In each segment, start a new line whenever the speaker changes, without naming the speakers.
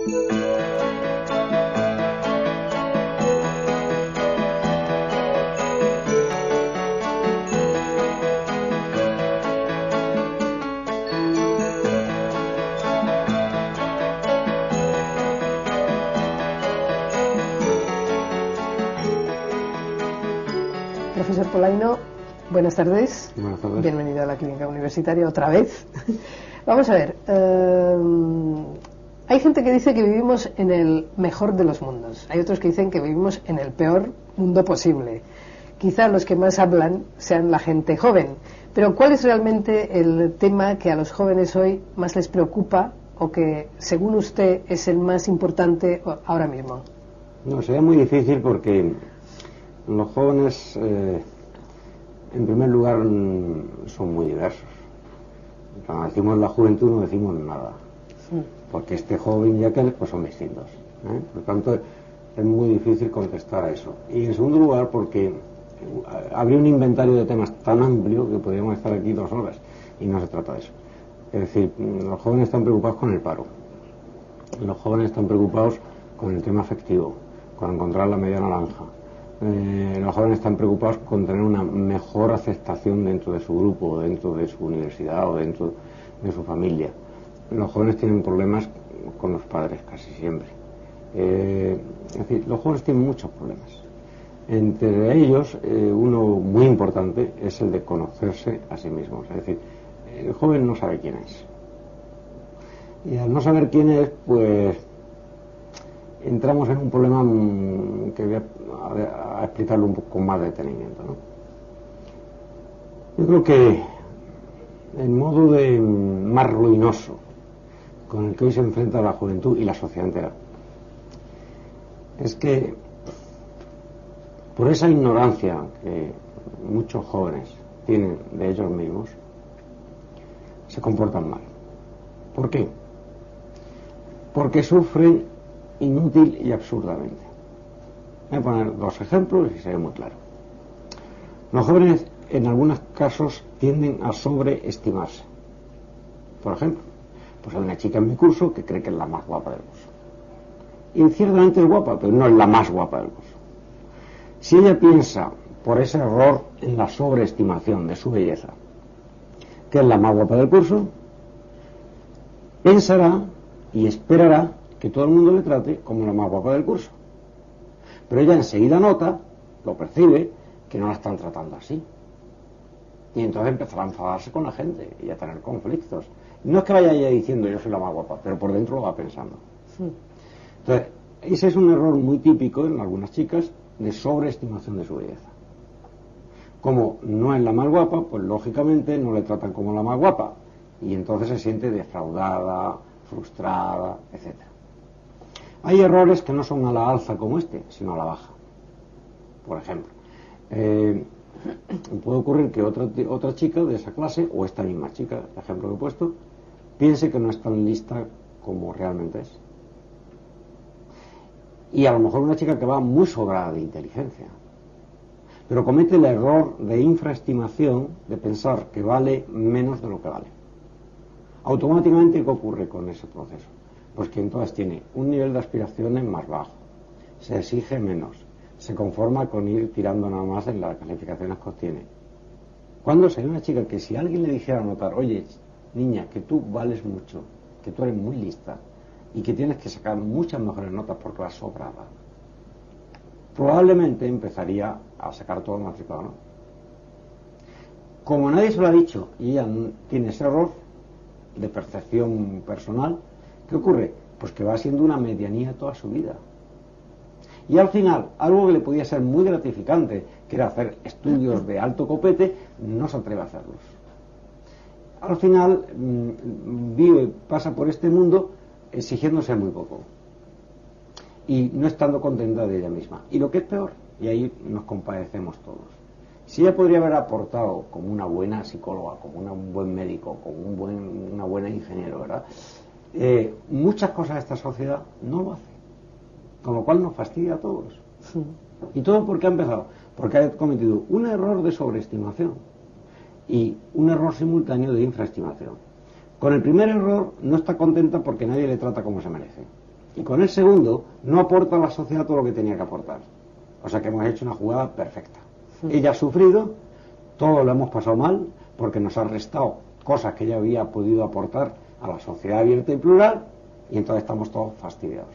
Profesor Polaino, buenas tardes.
Buenas tardes.
Bienvenido a la Clínica Universitaria otra vez. Vamos a ver, hay gente que dice que vivimos en el mejor de los mundos. Hay otros que dicen que vivimos en el peor mundo posible. Quizá los que más hablan sean la gente joven. Pero ¿cuál es realmente el tema que a los jóvenes hoy más les preocupa o que, según usted, es el más importante ahora mismo?
No, sería muy difícil porque los jóvenes, en primer lugar, son muy diversos. Cuando decimos la juventud no decimos nada, porque este joven y aquel pues son distintos, ¿eh? Por lo tanto, es muy difícil contestar a eso. Y en segundo lugar, porque habría un inventario de temas tan amplio que podríamos estar aquí 2 horas, y no se trata de eso. Es decir, los jóvenes están preocupados con el paro, los jóvenes están preocupados con el tema afectivo, con encontrar la media naranja. Los jóvenes están preocupados con tener una mejor aceptación dentro de su grupo, dentro de su universidad o dentro de su familia. Los jóvenes tienen problemas con los padres casi siempre. Es decir, los jóvenes tienen muchos problemas. Entre ellos, uno muy importante es el de conocerse a sí mismos. Es decir, el joven no sabe quién es. Y al no saber quién es, pues entramos en un problema que voy a explicarlo un poco con más detenimiento, ¿no? Yo creo que el modo más ruinoso con el que hoy se enfrenta la juventud y la sociedad entera es que, por esa ignorancia que muchos jóvenes tienen de ellos mismos, se comportan mal. ¿Por qué? Porque sufren inútil y absurdamente. Voy a poner 2 ejemplos y se ve muy claro. Los jóvenes en algunos casos tienden a sobreestimarse. Por ejemplo, pues hay una chica en mi curso que cree que es la más guapa del curso. Y ciertamente es guapa, pero no es la más guapa del curso. Si ella piensa, por ese error en la sobreestimación de su belleza, que es la más guapa del curso, pensará y esperará que todo el mundo le trate como la más guapa del curso. Pero ella enseguida nota, lo percibe, que no la están tratando así. Y entonces empezará a enfadarse con la gente y a tener conflictos. No es que vaya ella diciendo yo soy la más guapa, pero por dentro lo va pensando. Entonces, ese es un error muy típico en algunas chicas de sobreestimación de su belleza. Como no es la más guapa, pues lógicamente no le tratan como la más guapa. Y entonces se siente defraudada, frustrada, etc. Hay errores que no son a la alza como este, sino a la baja. Por ejemplo, puede ocurrir que otra chica de esa clase, o esta misma chica, el ejemplo que he puesto, piense que no es tan lista como realmente es. Y a lo mejor una chica que va muy sobrada de inteligencia, pero comete el error de infraestimación, de pensar que vale menos de lo que vale. Automáticamente, ¿qué ocurre con ese proceso? Pues que entonces tiene un nivel de aspiraciones más bajo, se exige menos, se conforma con ir tirando nada más en las calificaciones que obtiene. Cuando se ve una chica que si alguien le dijera notar, oye, niña, que tú vales mucho, que tú eres muy lista y que tienes que sacar muchas mejores notas porque vas sobrada, probablemente empezaría a sacar todo el matriculado, ¿no? Como nadie se lo ha dicho y ella tiene ese error de percepción personal, ¿qué ocurre? Pues que va siendo una medianía toda su vida. Y al final, algo que le podía ser muy gratificante, que era hacer estudios de alto copete, no se atreve a hacerlos. Al final, pasa por este mundo exigiéndose muy poco. Y no estando contenta de ella misma. Y lo que es peor, y ahí nos compadecemos todos, si ella podría haber aportado como una buena psicóloga, como un buen médico, como una buena ingeniero, ¿verdad? Muchas cosas de esta sociedad no lo hace, con lo cual nos fastidia a todos. Y todo porque ha empezado, porque ha cometido un error de sobreestimación y un error simultáneo de infraestimación. Con el primer error no está contenta porque nadie le trata como se merece. y con el segundo no aporta a la sociedad todo lo que tenía que aportar. O sea que hemos hecho una jugada perfecta. Ella ha sufrido, todos lo hemos pasado mal, porque nos ha restado cosas que ella había podido aportar a la sociedad abierta y plural, y entonces estamos todos fastidiados.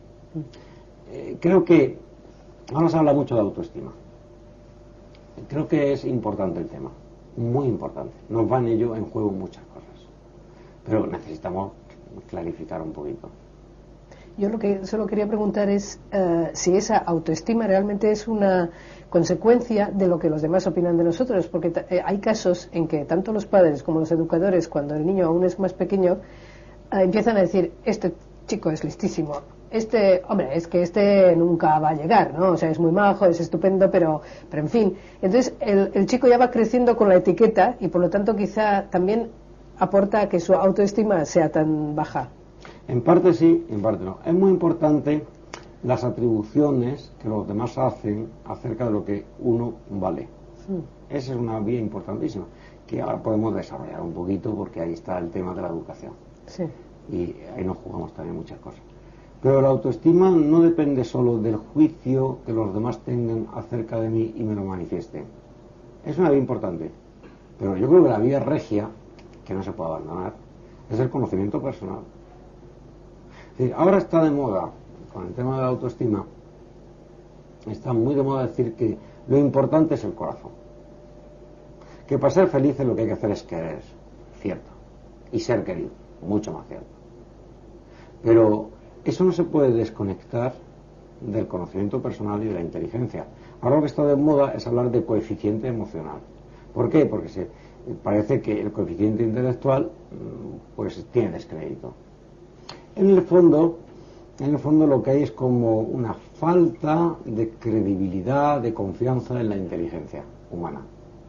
Creo que ahora se habla mucho de autoestima. Creo que es importante el tema, muy importante. Nos van ello en juego muchas cosas, pero necesitamos clarificar un poquito.
Yo lo que solo quería preguntar es si esa autoestima realmente es una consecuencia de lo que los demás opinan de nosotros, porque hay casos en que tanto los padres como los educadores, cuando el niño aún es más pequeño, empiezan a decir, este chico es listísimo, hombre, es que este nunca va a llegar, ¿no? O sea, es muy majo, es estupendo, pero en fin. Entonces el chico ya va creciendo con la etiqueta y por lo tanto quizá también aporta a que su autoestima sea tan baja.
En parte sí, en parte no. Es muy importante las atribuciones que los demás hacen acerca de lo que uno vale. Esa es una vía importantísima, que ahora podemos desarrollar un poquito porque ahí está el tema de la educación.
Sí.
Y ahí nos jugamos también muchas cosas. Pero la autoestima no depende solo del juicio que los demás tengan acerca de mí y me lo manifiesten. Es una vía importante. Pero yo creo que la vía regia, que no se puede abandonar, es el conocimiento personal. Ahora está de moda, con el tema de la autoestima, está muy de moda decir que lo importante es el corazón. Que para ser felices lo que hay que hacer es querer, cierto, y ser querido, mucho más cierto. Pero eso no se puede desconectar del conocimiento personal y de la inteligencia. Ahora lo que está de moda es hablar de coeficiente emocional. ¿Por qué? Porque parece que el coeficiente intelectual pues tiene descrédito. En el fondo lo que hay es como una falta de credibilidad, de confianza en la inteligencia humana.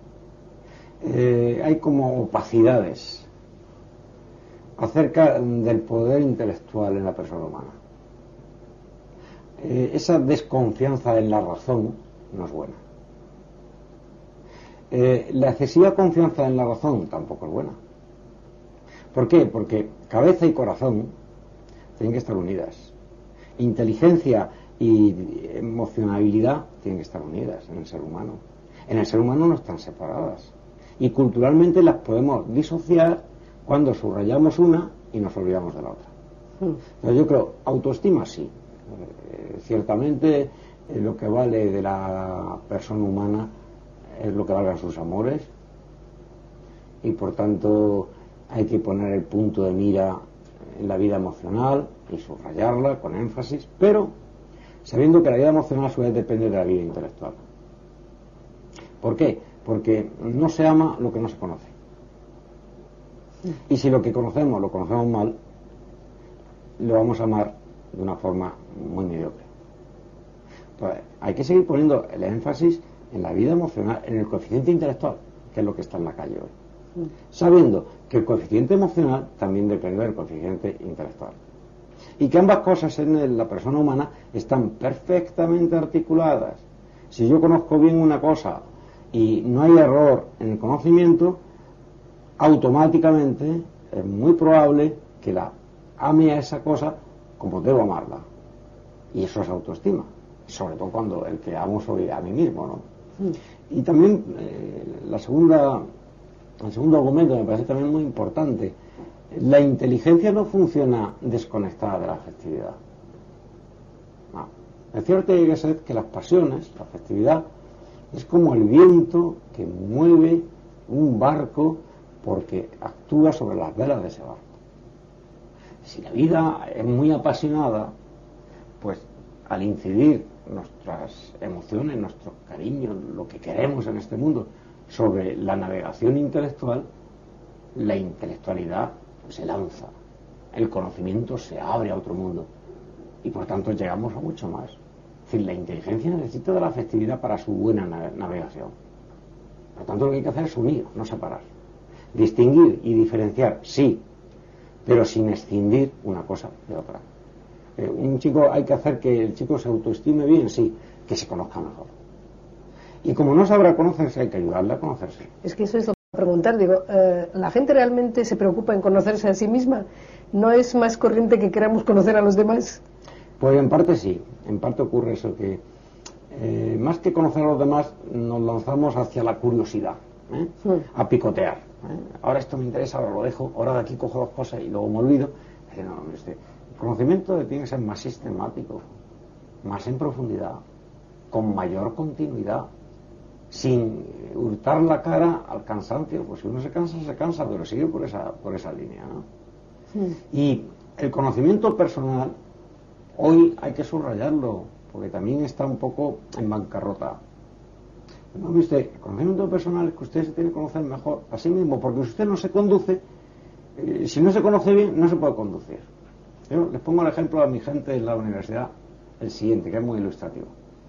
Hay como opacidades acerca del poder intelectual en la persona humana. Esa desconfianza en la razón no es buena. La excesiva confianza en la razón tampoco es buena. ¿Por qué? Porque cabeza y corazón tienen que estar unidas. Inteligencia y emocionabilidad tienen que estar unidas en el ser humano. En el ser humano no están separadas. Y culturalmente las podemos disociar cuando subrayamos una y nos olvidamos de la otra. Entonces yo creo, autoestima sí. Ciertamente lo que vale de la persona humana es lo que valgan sus amores, y por tanto hay que poner el punto de mira en la vida emocional y subrayarla con énfasis, pero sabiendo que la vida emocional a su vez depende de la vida intelectual. ¿Por qué? Porque no se ama lo que no se conoce. Y si lo que conocemos lo conocemos mal, lo vamos a amar de una forma muy mediocre. Entonces, hay que seguir poniendo el énfasis en la vida emocional, en el coeficiente intelectual, que es lo que está en la calle hoy. Sabiendo que el coeficiente emocional también depende del coeficiente intelectual. Y que ambas cosas en la persona humana están perfectamente articuladas. Si yo conozco bien una cosa y no hay error en el conocimiento, automáticamente es muy probable que la ame a esa cosa como debo amarla. Y eso es autoestima. Sobre todo cuando el que amo soy a mí mismo, ¿no? Y también el segundo argumento me parece también muy importante. La inteligencia no funciona desconectada de la afectividad. No. Es cierto que las pasiones, la afectividad, es como el viento que mueve un barco porque actúa sobre las velas de ese barco. Si la vida es muy apasionada, pues al incidir nuestras emociones, nuestros cariños, lo que queremos en este mundo, sobre la navegación intelectual, la intelectualidad se lanza, el conocimiento se abre a otro mundo y por tanto llegamos a mucho más. Es decir, la inteligencia necesita de la afectividad para su buena navegación. Por tanto, lo que hay que hacer es unir, no separar. Distinguir y diferenciar, sí, pero sin escindir una cosa de otra. Un chico, hay que hacer que el chico se autoestime bien, sí, que se conozca mejor. Y como no sabrá conocerse, hay que ayudarle a conocerse.
Es que eso es lo que preguntar, digo, ¿la gente realmente se preocupa en conocerse a sí misma? ¿No es más corriente que queramos conocer a los demás?
Pues en parte sí, en parte ocurre eso, que más que conocer a los demás, nos lanzamos hacia la curiosidad, a picotear. Ahora esto me interesa, ahora lo dejo, ahora de aquí cojo dos cosas y luego me olvido. No, el conocimiento tiene que ser más sistemático, más en profundidad, con mayor continuidad, sin hurtar la cara al cansancio. Pues si uno se cansa, pero sigue por esa línea, ¿no? Y el conocimiento personal, hoy hay que subrayarlo, porque también está un poco en bancarrota. ¿No ve usted? El conocimiento personal es que usted se tiene que conocer mejor a sí mismo, porque si usted no se conduce, si no se conoce bien, no se puede conducir. Yo les pongo el ejemplo a mi gente en la universidad, el siguiente, que es muy ilustrativo.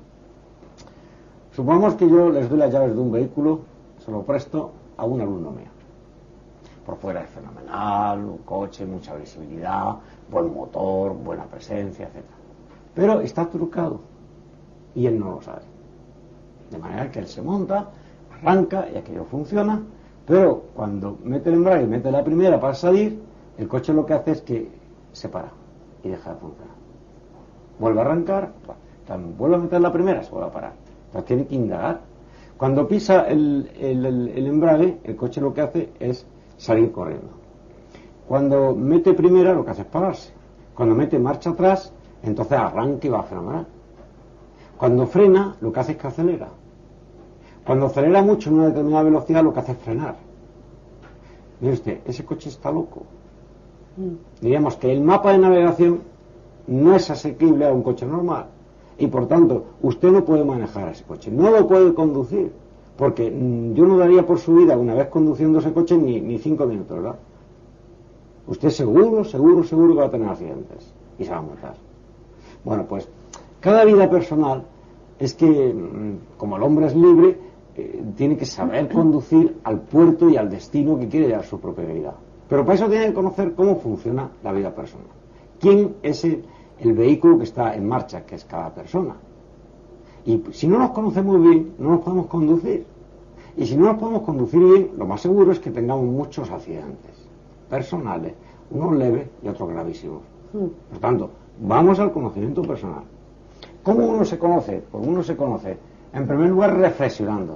Supongamos que yo les doy las llaves de un vehículo, se lo presto a un alumno mío. Por fuera es fenomenal, un coche, mucha visibilidad, buen motor, buena presencia, etc. Pero está trucado y él no lo sabe. De manera que él se monta, arranca y aquello funciona, pero cuando mete el embrague y mete la primera para salir, el coche lo que hace es que se para y deja de funcionar. Vuelve a arrancar, vuelve a meter la primera, se vuelve a parar. Entonces tiene que indagar. Cuando pisa el embrague, el coche lo que hace es salir corriendo. Cuando mete primera, lo que hace es pararse. Cuando mete marcha atrás, entonces arranca y va a fenomenal. Cuando frena, lo que hace es que acelera. Cuando acelera mucho en una determinada velocidad, lo que hace es frenar. Mire usted, ese coche está loco. Diríamos que el mapa de navegación no es asequible a un coche normal. Y por tanto, usted no puede manejar ese coche, no lo puede conducir. Porque yo no daría por su vida, una vez conduciendo ese coche, ni 5 minutos, ¿verdad? Usted seguro que va a tener accidentes y se va a matar. Bueno, pues cada vida personal es que, como el hombre es libre, tiene que saber conducir al puerto y al destino que quiere llevar su propia vida. Pero para eso tiene que conocer cómo funciona la vida personal. ¿Quién es el vehículo que está en marcha, que es cada persona? Y si no nos conocemos bien, no nos podemos conducir. Y si no nos podemos conducir bien, lo más seguro es que tengamos muchos accidentes personales, unos leves y otros gravísimos. Por tanto, vamos al conocimiento personal. ¿Cómo uno se conoce? Pues uno se conoce, en primer lugar, reflexionando,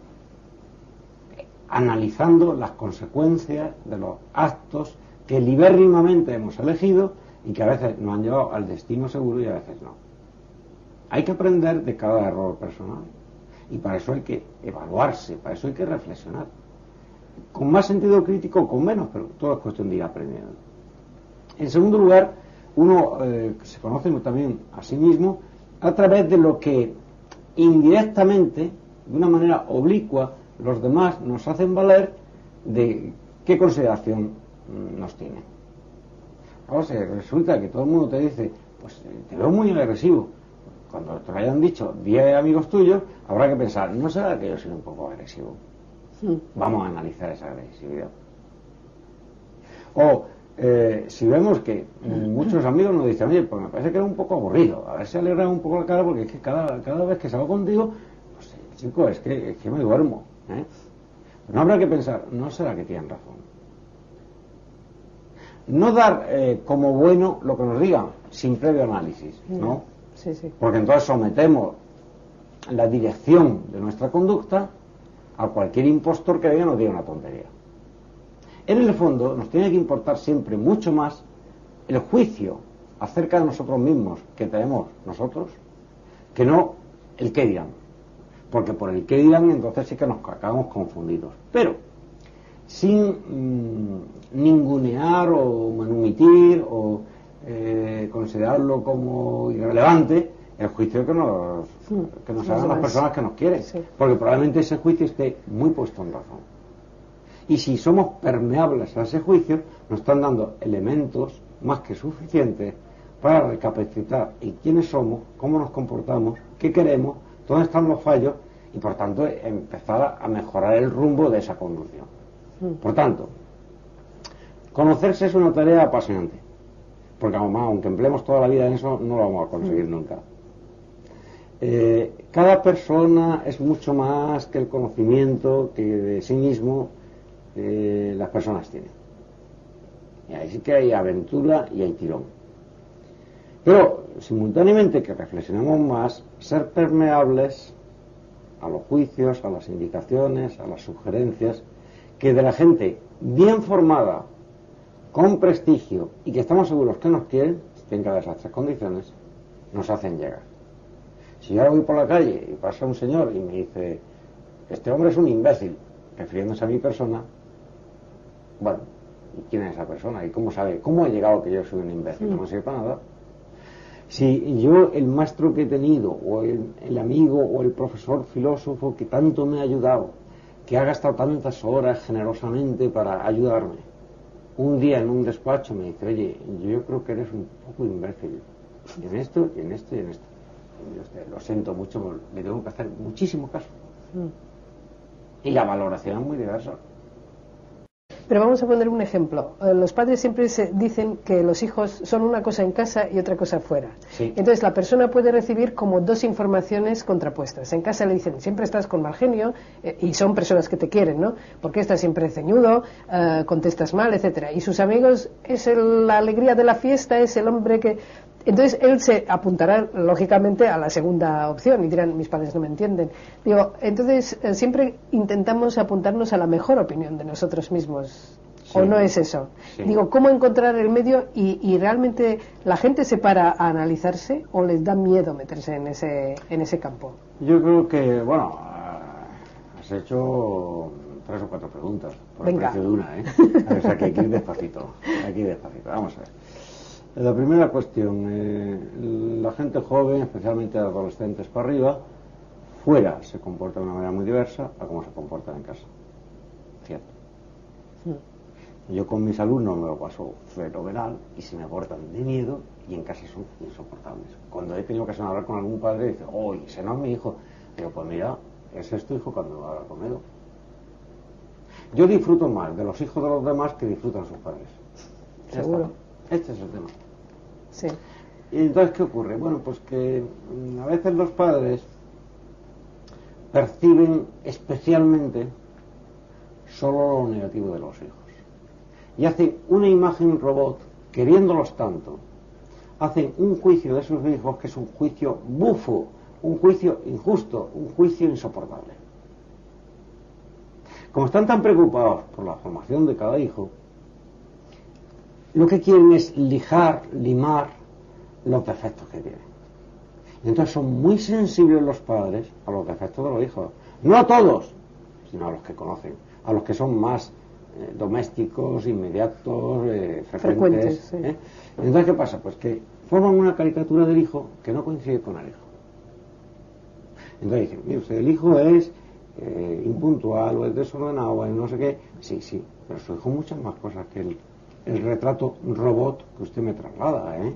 analizando las consecuencias de los actos que libérrimamente hemos elegido y que a veces nos han llevado al destino seguro y a veces no. Hay que aprender de cada error personal y para eso hay que evaluarse, para eso hay que reflexionar. Con más sentido crítico o con menos, pero todo es cuestión de ir aprendiendo. En segundo lugar, uno se conoce también a sí mismo a través de lo que indirectamente, de una manera oblicua, los demás nos hacen valer de qué consideración nos tienen. O sea, resulta que todo el mundo te dice, pues te veo muy agresivo. Cuando te lo hayan dicho 10 amigos tuyos, habrá que pensar, ¿no será que yo soy un poco agresivo? Vamos a analizar esa agresividad. O si vemos que muchos amigos nos dicen, oye, pues me parece que era un poco aburrido, a ver si alegra un poco la cara, porque es que cada vez que salgo contigo, pues chico, es que me duermo. No habrá que pensar, ¿no será que tienen razón? No dar como bueno lo que nos digan, sin previo análisis, ¿no?
Sí, sí.
Porque entonces sometemos la dirección de nuestra conducta a cualquier impostor que venga y nos diga una tontería. En el fondo nos tiene que importar siempre mucho más el juicio acerca de nosotros mismos que tenemos nosotros, que no el qué dirán. Porque por el qué dirán entonces sí que nos acabamos confundidos. Pero sin ningunear o manumitir o considerarlo como irrelevante el juicio que nos hagan las personas que nos quieren, porque probablemente ese juicio esté muy puesto en razón. Y si somos permeables a ese juicio, nos están dando elementos más que suficientes para recapacitar en quiénes somos, cómo nos comportamos, qué queremos, dónde están los fallos y por tanto empezar a mejorar el rumbo de esa conducción. Por tanto, conocerse es una tarea apasionante, porque aunque empleemos toda la vida en eso, no lo vamos a conseguir nunca. Cada persona es mucho más que el conocimiento que de sí mismo las personas tienen. Y ahí sí que hay aventura y hay tirón. Pero, simultáneamente, que reflexionemos más, ser permeables a los juicios, a las indicaciones, a las sugerencias, que de la gente bien formada, con prestigio, y que estamos seguros que nos quieren, tenga esas tres condiciones, nos hacen llegar. Si yo ahora voy por la calle y pasa un señor y me dice, este hombre es un imbécil, refiriéndose a mi persona, bueno, ¿y quién es esa persona? ¿Y cómo sabe? ¿Cómo ha llegado que yo soy un imbécil? No me sirve para nada. Si yo, el maestro que he tenido, o el amigo, o el profesor filósofo que tanto me ha ayudado, que ha gastado tantas horas generosamente para ayudarme, un día en un despacho me dice, oye, yo creo que eres un poco imbécil en esto, y en esto, y en esto. Yo lo siento mucho, le tengo que hacer muchísimo caso. Y la valoración es muy diversa.
Pero vamos a poner un ejemplo. Los padres siempre se dicen que los hijos son una cosa en casa y otra cosa fuera.
Sí.
Entonces la persona puede recibir como dos informaciones contrapuestas. En casa le dicen, siempre estás con mal genio, y son personas que te quieren, ¿no? Porque estás siempre ceñudo, contestas mal, etcétera. Y sus amigos es la alegría de la fiesta, es el hombre que... Entonces él se apuntará lógicamente a la segunda opción y dirán, mis padres no me entienden. Digo, entonces siempre intentamos apuntarnos a la mejor opinión de nosotros mismos. Sí. ¿O no es eso? Sí. Digo, ¿cómo encontrar el medio y realmente la gente se para a analizarse o les da miedo meterse en ese campo?
Yo creo que, bueno, has hecho 3 o 4 preguntas por el precio de una, ¿eh? O sea, que aquí despacito, vamos a ver. La primera cuestión, la gente joven, especialmente adolescentes para arriba, fuera se comporta de una manera muy diversa a cómo se comporta en casa. ¿Cierto? Sí. Yo con mis alumnos me lo paso fenomenal y se me portan de miedo y en casa son insoportables. Cuando he tenido que hablar con algún padre, dice, oye, ese no es mi hijo. Digo, pues mira, ese es tu hijo cuando habla conmigo. Yo disfruto más de los hijos de los demás que disfrutan sus padres.
Seguro.
Este es el tema.
Sí.
Y entonces, ¿qué ocurre? Bueno, pues que a veces los padres perciben especialmente solo lo negativo de los hijos. Y hacen una imagen robot, queriéndolos tanto, hacen un juicio de sus hijos que es un juicio bufo, un juicio injusto, un juicio insoportable. Como están tan preocupados por la formación de cada hijo, lo que quieren es limar los defectos que tienen. Y entonces son muy sensibles los padres a los defectos de los hijos. No a todos, sino a los que conocen, a los que son más domésticos, inmediatos, frecuentes. Sí. Entonces, ¿qué pasa? Pues que forman una caricatura del hijo que no coincide con el hijo. Entonces dicen, mire usted, el hijo es impuntual, o es desordenado, o es no sé qué. Sí, pero su hijo muchas más cosas que el retrato robot que usted me traslada, ¿eh?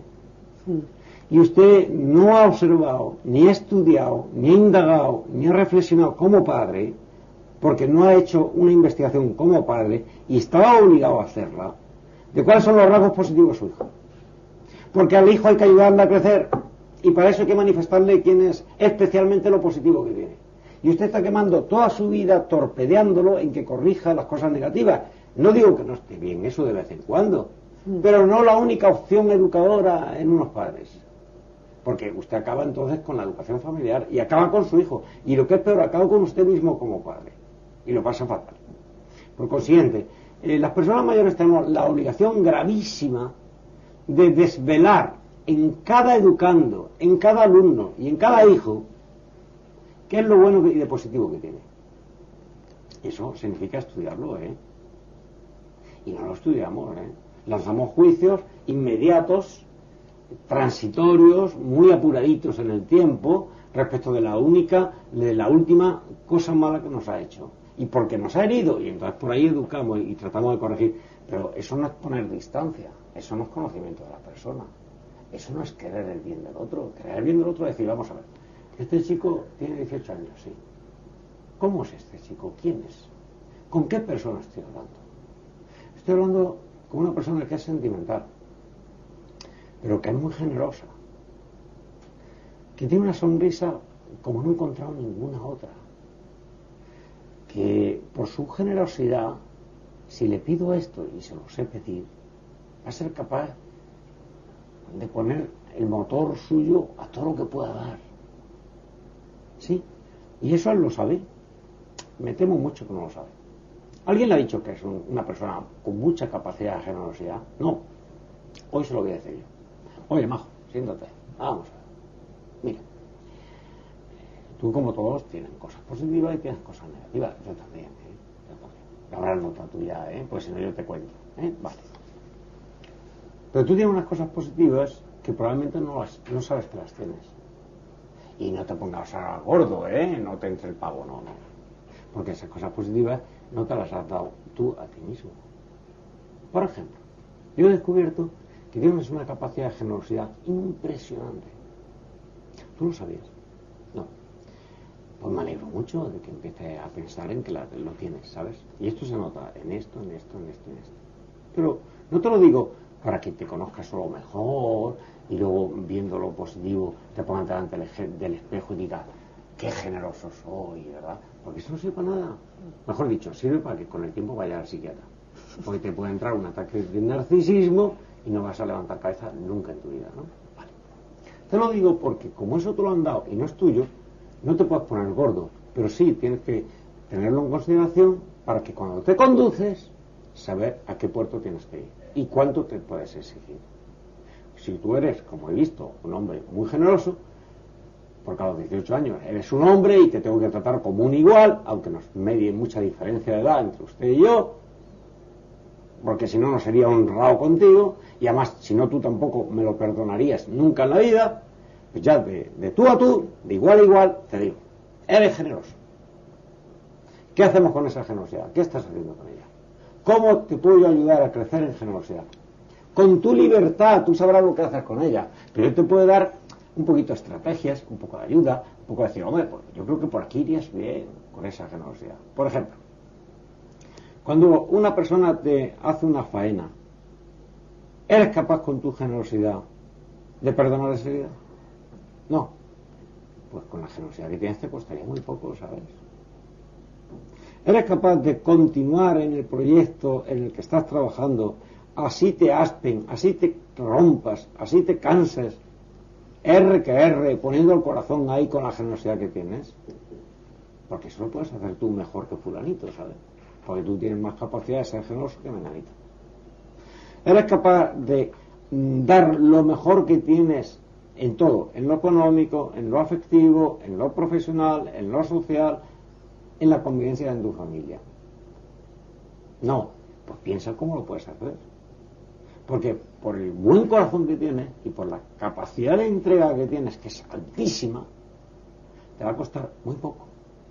Y usted no ha observado, ni ha estudiado, ni ha indagado, ni ha reflexionado como padre, porque no ha hecho una investigación como padre y estaba obligado a hacerla, de cuáles son los rasgos positivos de su hijo. Porque al hijo hay que ayudarle a crecer y para eso hay que manifestarle quién es especialmente lo positivo que tiene. Y usted está quemando toda su vida torpedeándolo en que corrija las cosas negativas. No digo que no esté bien eso de vez en cuando, pero no la única opción educadora en unos padres. Porque usted acaba entonces con la educación familiar y acaba con su hijo. Y lo que es peor, acaba con usted mismo como padre. Y lo pasa fatal. Por consiguiente, las personas mayores tenemos la obligación gravísima de desvelar en cada educando, en cada alumno y en cada hijo qué es lo bueno y de positivo que tiene. Eso significa estudiarlo, ¿eh? Y no lo estudiamos, ¿eh? Lanzamos juicios inmediatos, transitorios, muy apuraditos en el tiempo respecto de la última cosa mala que nos ha hecho. Y porque nos ha herido, y entonces por ahí educamos y tratamos de corregir. Pero eso no es poner distancia, eso no es conocimiento de la persona, eso no es querer el bien del otro. Querer el bien del otro es decir, vamos a ver, este chico tiene 18 años, sí. ¿Cómo es este chico? ¿Quién es? ¿Con qué persona estoy hablando? Estoy hablando con una persona que es sentimental, pero que es muy generosa, que tiene una sonrisa como no he encontrado ninguna otra, que por su generosidad, si le pido esto y se lo sé pedir, va a ser capaz de poner el motor suyo a todo lo que pueda dar. ¿Sí? Y eso él lo sabe. Me temo mucho que no lo sabe. ¿Alguien le ha dicho que es una persona con mucha capacidad de generosidad? No. Hoy se lo voy a decir yo. Oye, Majo, siéntate. Vamos a ver. Mira. Tú, como todos, tienes cosas positivas y tienes cosas negativas. Yo también, Yo también. Ahora nota tuya, pues si no yo te cuento. Vale. Pero tú tienes unas cosas positivas que probablemente no sabes que las tienes. Y no te pongas a gordo, no te entre el pavo, no. Porque esas cosas positivas no te las has dado tú a ti mismo. Por ejemplo, yo he descubierto que tienes una capacidad de generosidad impresionante. ¿Tú lo sabías? No. Pues me alegro mucho de que empieces a pensar en que lo tienes, ¿sabes? Y esto se nota en esto. Pero no te lo digo para que te conozcas solo mejor y luego, viendo lo positivo, te pongas delante del espejo y digas, qué generoso soy, ¿verdad? Porque eso no sirve para nada. Mejor dicho, sirve para que con el tiempo vayas al psiquiatra. Porque te puede entrar un ataque de narcisismo y no vas a levantar cabeza nunca en tu vida, ¿no? Vale. Te lo digo porque como eso te lo han dado y no es tuyo, no te puedes poner gordo. Pero sí tienes que tenerlo en consideración para que cuando te conduces, saber a qué puerto tienes que ir y cuánto te puedes exigir. Si tú eres, como he visto, un hombre muy generoso, porque a los 18 años eres un hombre y te tengo que tratar como un igual, aunque nos medie mucha diferencia de edad entre usted y yo, porque si no, no sería honrado contigo, y además, si no, tú tampoco me lo perdonarías nunca en la vida, pues ya de tú a tú, de igual a igual, te digo, eres generoso. ¿Qué hacemos con esa generosidad? ¿Qué estás haciendo con ella? ¿Cómo te puedo yo ayudar a crecer en generosidad? Con tu libertad, tú sabrás lo que haces con ella, pero yo te puedo dar un poquito de estrategias, un poco de ayuda, un poco de decir, hombre, pues yo creo que por aquí irías bien con esa generosidad. Por ejemplo, cuando una persona te hace una faena, ¿eres capaz con tu generosidad de perdonar esa vida? No. Pues con la generosidad que tienes te costaría muy poco, ¿sabes? ¿Eres capaz de continuar en el proyecto en el que estás trabajando, así te aspen, así te rompas, así te canses, poniendo el corazón ahí con la generosidad que tienes? Porque eso lo puedes hacer tú mejor que fulanito, ¿sabes? Porque tú tienes más capacidad de ser generoso que menganito. ¿Eres capaz de dar lo mejor que tienes en todo? En lo económico, en lo afectivo, en lo profesional, en lo social, en la convivencia en tu familia. No, pues piensa cómo lo puedes hacer. Porque por el buen corazón que tienes y por la capacidad de entrega que tienes, que es altísima, te va a costar muy poco.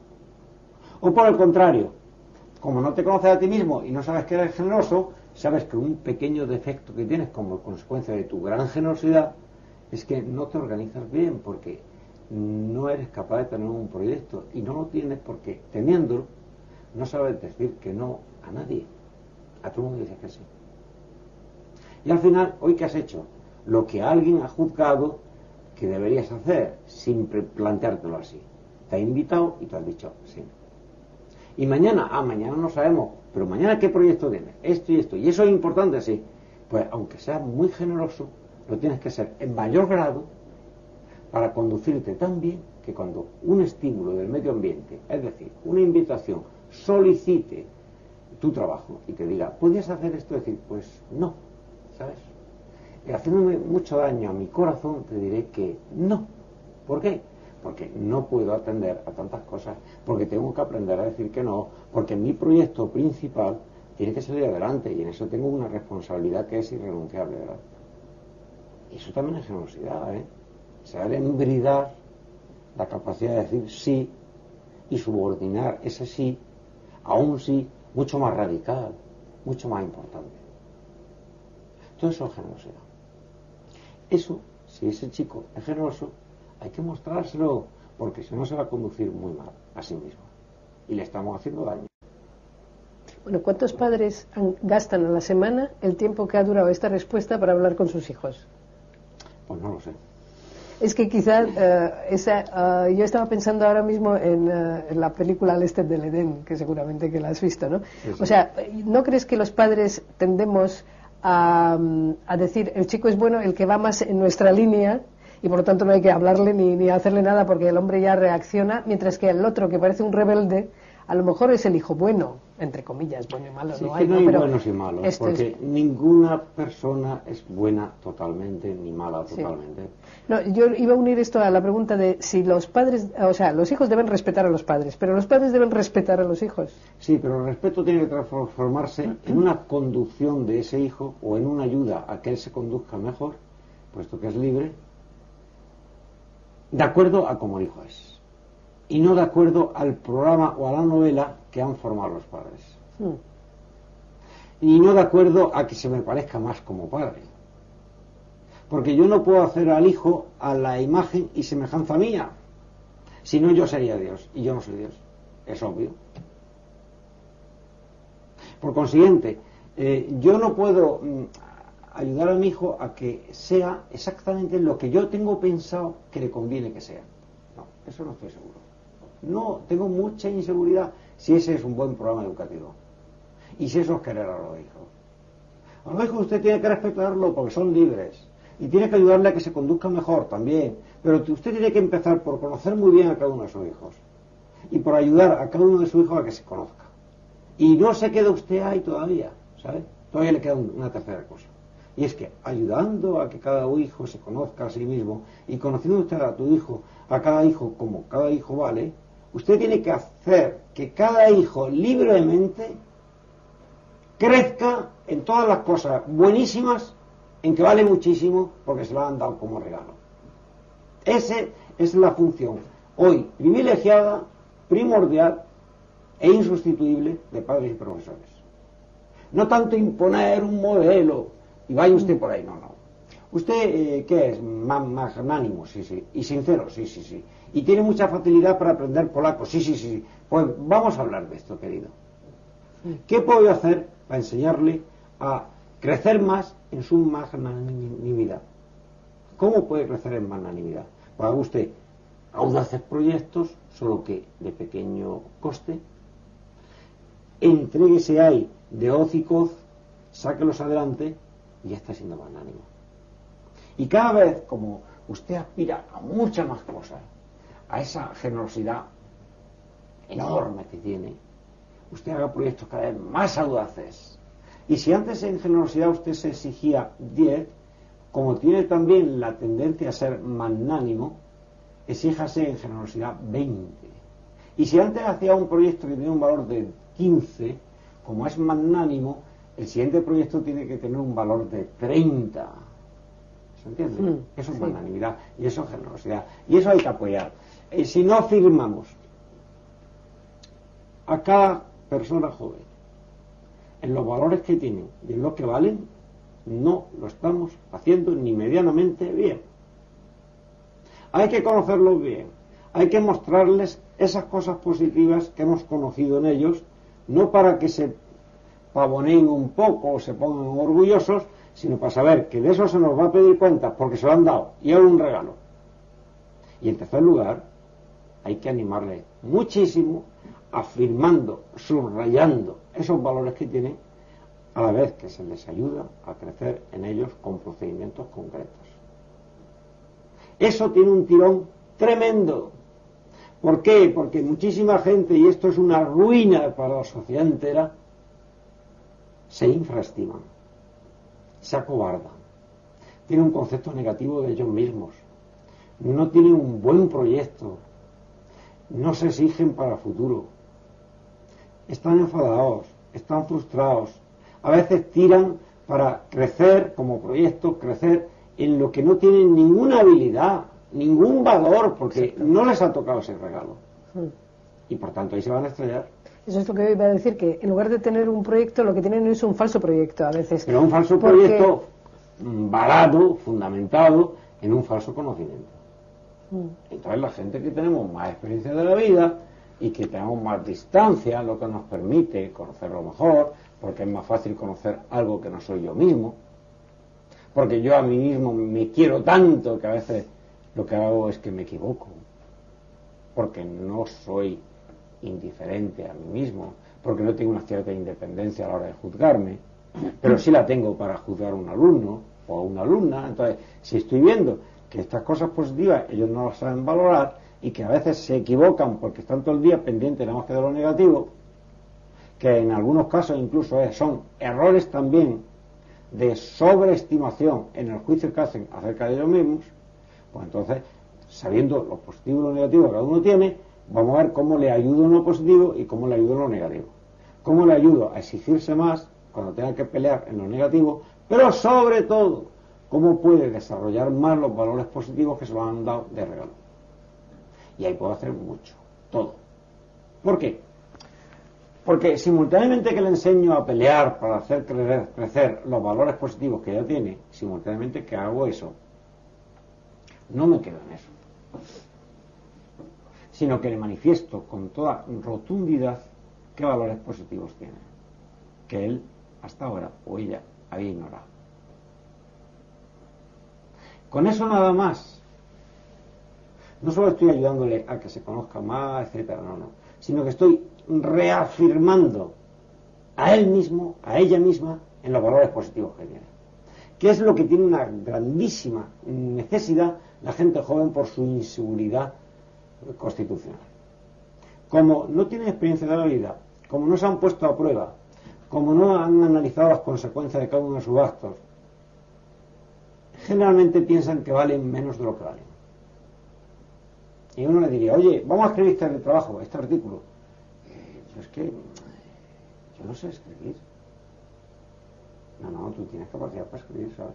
O por el contrario, como no te conoces a ti mismo y no sabes que eres generoso, sabes que un pequeño defecto que tienes como consecuencia de tu gran generosidad es que no te organizas bien, porque no eres capaz de tener un proyecto y no lo tienes porque, teniéndolo, no sabes decir que no a nadie. A todo el mundo dices que sí. Y al final, ¿hoy qué has hecho? Lo que alguien ha juzgado que deberías hacer, sin planteártelo así. Te ha invitado y tú has dicho sí. Y mañana no sabemos, pero mañana ¿qué proyecto tienes? Esto y esto. Y eso es importante, sí. Pues aunque seas muy generoso, lo tienes que ser en mayor grado para conducirte tan bien que cuando un estímulo del medio ambiente, es decir, una invitación, solicite tu trabajo y te diga, ¿podrías hacer esto? Decir, pues no, ¿sabes? Y haciéndome mucho daño a mi corazón, te diré que no. ¿Por qué? Porque no puedo atender a tantas cosas, porque tengo que aprender a decir que no, porque mi proyecto principal tiene que salir adelante y en eso tengo una responsabilidad que es irrenunciable, ¿verdad? Y eso también es generosidad, saber embridar la capacidad de decir sí y subordinar ese sí a un sí mucho más radical, mucho más importante. Todo eso es generosidad. Eso, si ese chico es generoso, hay que mostrárselo, porque si no se va a conducir muy mal a sí mismo y le estamos haciendo daño.
Bueno, ¿cuántos padres gastan a la semana el tiempo que ha durado esta respuesta para hablar con sus hijos?
Pues no lo sé.
Es que quizás yo estaba pensando ahora mismo en la película Al Este del Edén, que seguramente que la has visto, ¿no?
Sí, sí.
O sea, ¿no crees que los padres tendemos a decir el chico es bueno, el que va más en nuestra línea, y por lo tanto no hay que hablarle ni hacerle nada porque el hombre ya reacciona, mientras que el otro, que parece un rebelde, a lo mejor es el hijo bueno, entre comillas, bueno y malo.
Sí,
no
hay,
hay,
no
¿no?
hay
Pero
buenos y malos, porque ninguna persona es buena totalmente ni mala totalmente.
Sí. No, yo iba a unir esto a la pregunta de si los padres, o sea, los hijos deben respetar a los padres, pero los padres deben respetar a los hijos.
Sí, pero el respeto tiene que transformarse en una conducción de ese hijo o en una ayuda a que él se conduzca mejor, puesto que es libre, de acuerdo a como el hijo es, y no de acuerdo al programa o a la novela que han formado los padres. Y no de acuerdo a que se me parezca más como padre. Porque yo no puedo hacer al hijo a la imagen y semejanza mía. Si no, yo sería Dios, y yo no soy Dios. Es obvio. Por consiguiente, yo no puedo ayudar a mi hijo a que sea exactamente lo que yo tengo pensado que le conviene que sea. No, eso no estoy seguro. No, tengo mucha inseguridad si ese es un buen programa educativo. Y si eso es querer a los hijos. A los hijos usted tiene que respetarlo porque son libres. Y tiene que ayudarle a que se conduzca mejor también. Pero usted tiene que empezar por conocer muy bien a cada uno de sus hijos. Y por ayudar a cada uno de sus hijos a que se conozca. Y no se queda usted ahí todavía, ¿sabe? Todavía le queda una tercera cosa. Y es que ayudando a que cada hijo se conozca a sí mismo y conociendo usted a tu hijo, a cada hijo como cada hijo vale, usted tiene que hacer que cada hijo libremente crezca en todas las cosas buenísimas en que vale muchísimo porque se lo han dado como regalo. Esa es la función hoy privilegiada, primordial e insustituible de padres y profesores. No tanto imponer un modelo y vaya usted por ahí, no. Usted, ¿qué es? Magnánimo, sí. Y sincero, sí. Y tiene mucha facilidad para aprender polaco, sí. Pues vamos a hablar de esto, querido. ¿Qué puedo hacer para enseñarle a crecer más en su magnanimidad? ¿Cómo puede crecer en magnanimidad? Pues haga usted audaces proyectos, solo que de pequeño coste. Entréguese ahí de hoz y coz, sáquelos adelante y ya está siendo magnánimo. Y cada vez, como usted aspira a muchas más cosas, a esa generosidad enorme que tiene, usted haga proyectos cada vez más audaces. Y si antes en generosidad usted se exigía 10, como tiene también la tendencia a ser magnánimo, exíjase en generosidad 20. Y si antes hacía un proyecto que tenía un valor de 15, como es magnánimo, el siguiente proyecto tiene que tener un valor de 30. ¿Se entiende? Eso es magnanimidad y eso es generosidad. Y eso hay que apoyar. Si no firmamos a cada persona joven en los valores que tienen y en lo que valen, no lo estamos haciendo ni medianamente bien. Hay que conocerlos bien, hay que mostrarles esas cosas positivas que hemos conocido en ellos, no para que se pavoneen un poco o se pongan orgullosos, sino para saber que de eso se nos va a pedir cuentas porque se lo han dado y es un regalo. Y en tercer lugar, hay que animarles muchísimo, afirmando, subrayando esos valores que tienen, a la vez que se les ayuda a crecer en ellos con procedimientos concretos. Eso tiene un tirón tremendo. ¿Por qué? Porque muchísima gente, y esto es una ruina para la sociedad entera, se infraestiman, se acobardan, tienen un concepto negativo de ellos mismos, no tienen un buen proyecto, no se exigen para el futuro, están enfadados, están frustrados, a veces tiran para crecer como proyecto, crecer en lo que no tienen ninguna habilidad, ningún valor, porque no les ha tocado ese regalo. Y por tanto ahí se van a estrellar.
Eso es lo que iba a decir, que en lugar de tener un proyecto, lo que tienen es un falso proyecto a veces.
Pero un falso proyecto varado, fundamentado en un falso conocimiento. Entonces la gente que tenemos más experiencia de la vida y que tenemos más distancia, lo que nos permite conocerlo mejor, porque es más fácil conocer algo que no soy yo mismo, porque yo a mí mismo me quiero tanto que a veces lo que hago es que me equivoco, porque no soy indiferente a mí mismo, porque no tengo una cierta independencia a la hora de juzgarme. pero sí la tengo para juzgar a un alumno o a una alumna. Entonces, si estoy viendo que estas cosas positivas ellos no las saben valorar y que a veces se equivocan porque están todo el día pendientes nada más que de lo negativo, que en algunos casos incluso son errores también de sobreestimación en el juicio que hacen acerca de ellos mismos, pues entonces, sabiendo lo positivo y lo negativo que cada uno tiene, vamos a ver cómo le ayudo en lo positivo y cómo le ayudo en lo negativo. Cómo le ayudo a exigirse más cuando tenga que pelear en lo negativo, pero sobre todo, cómo puede desarrollar más los valores positivos que se lo han dado de regalo. Y ahí puedo hacer mucho, todo. ¿Por qué? Porque simultáneamente que le enseño a pelear para hacer crecer los valores positivos que ella tiene, simultáneamente que hago eso, no me quedo en eso, sino que le manifiesto con toda rotundidad qué valores positivos tiene, que él hasta ahora o ella había ignorado. Con eso nada más. No solo estoy ayudándole a que se conozca más, etcétera, no, sino que estoy reafirmando a él mismo, a ella misma, en los valores positivos que tiene. Que es lo que tiene una grandísima necesidad la gente joven por su inseguridad constitucional. Como no tienen experiencia de la vida, como no se han puesto a prueba, como no han analizado las consecuencias de cada uno de sus actos, generalmente piensan que valen menos de lo que valen. Y uno le diría, oye, vamos a escribir este trabajo, este artículo. Es que yo no sé escribir. No, tú tienes capacidad para escribir, ¿sabes?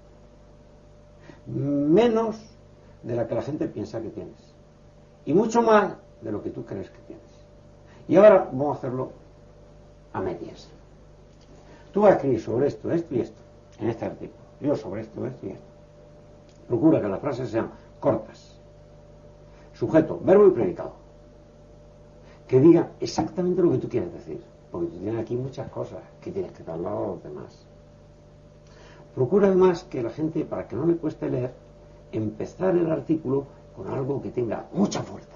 Menos de la que la gente piensa que tienes. Y mucho más de lo que tú crees que tienes. Y ahora vamos a hacerlo a medias. Tú vas a escribir sobre esto, esto y esto, en este artículo. Yo sobre esto, esto y esto. Procura que las frases sean cortas. Sujeto, verbo y predicado. Que digan exactamente lo que tú quieres decir. Porque tú tienes aquí muchas cosas que tienes que trasladar a los demás. Procura además que la gente, para que no le cueste leer, empezar el artículo con algo que tenga mucha fuerza.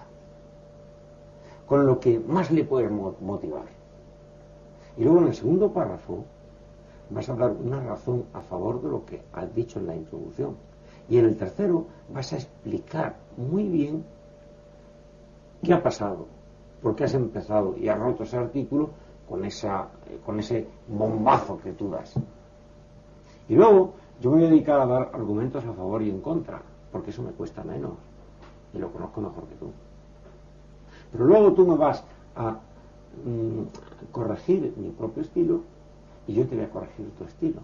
Con lo que más le puedes motivar. Y luego en el segundo párrafo vas a dar una razón a favor de lo que has dicho en la introducción. Y en el tercero vas a explicar muy bien qué ha pasado, por qué has empezado y has roto ese artículo con ese bombazo que tú das. Y luego yo me voy a dedicar a dar argumentos a favor y en contra, porque eso me cuesta menos y lo conozco mejor que tú. Pero luego tú me vas a corregir mi propio estilo y yo te voy a corregir tu estilo.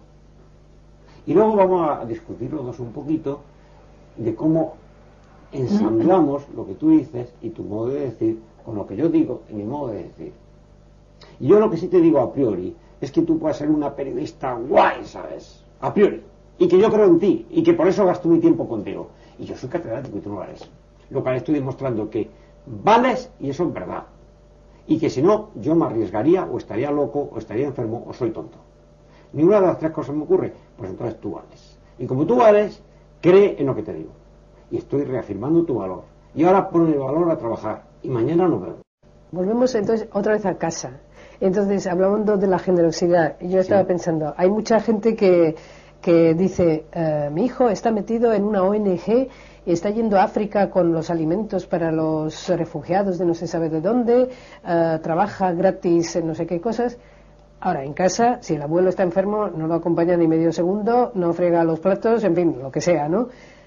Y luego vamos a discutir los dos un poquito de cómo ensamblamos lo que tú dices y tu modo de decir con lo que yo digo y mi modo de decir. Y yo lo que sí te digo a priori es que tú puedes ser una periodista guay, ¿sabes? A priori. Y que yo creo en ti y que por eso gasto mi tiempo contigo. Y yo soy catedrático y tú no lo eres. Lo cual estoy demostrando que vales y eso es verdad. Y que si no, yo me arriesgaría o estaría loco o estaría enfermo o soy tonto. Ninguna de las tres cosas me ocurre. Pues entonces tú vales. Y como tú vales, cree en lo que te digo. Y estoy reafirmando tu valor. Y ahora pon el valor a trabajar. Y mañana nos vemos.
Volvemos entonces otra vez a casa. Entonces, hablando de la generosidad, yo estaba pensando, hay mucha gente que dice, mi hijo está metido en una ONG y está yendo a África con los alimentos para los refugiados de no se sabe de dónde, trabaja gratis en no sé qué cosas. Ahora, en casa, si el abuelo está enfermo, no lo acompaña ni medio segundo, no frega los platos, en fin, lo que sea, ¿no?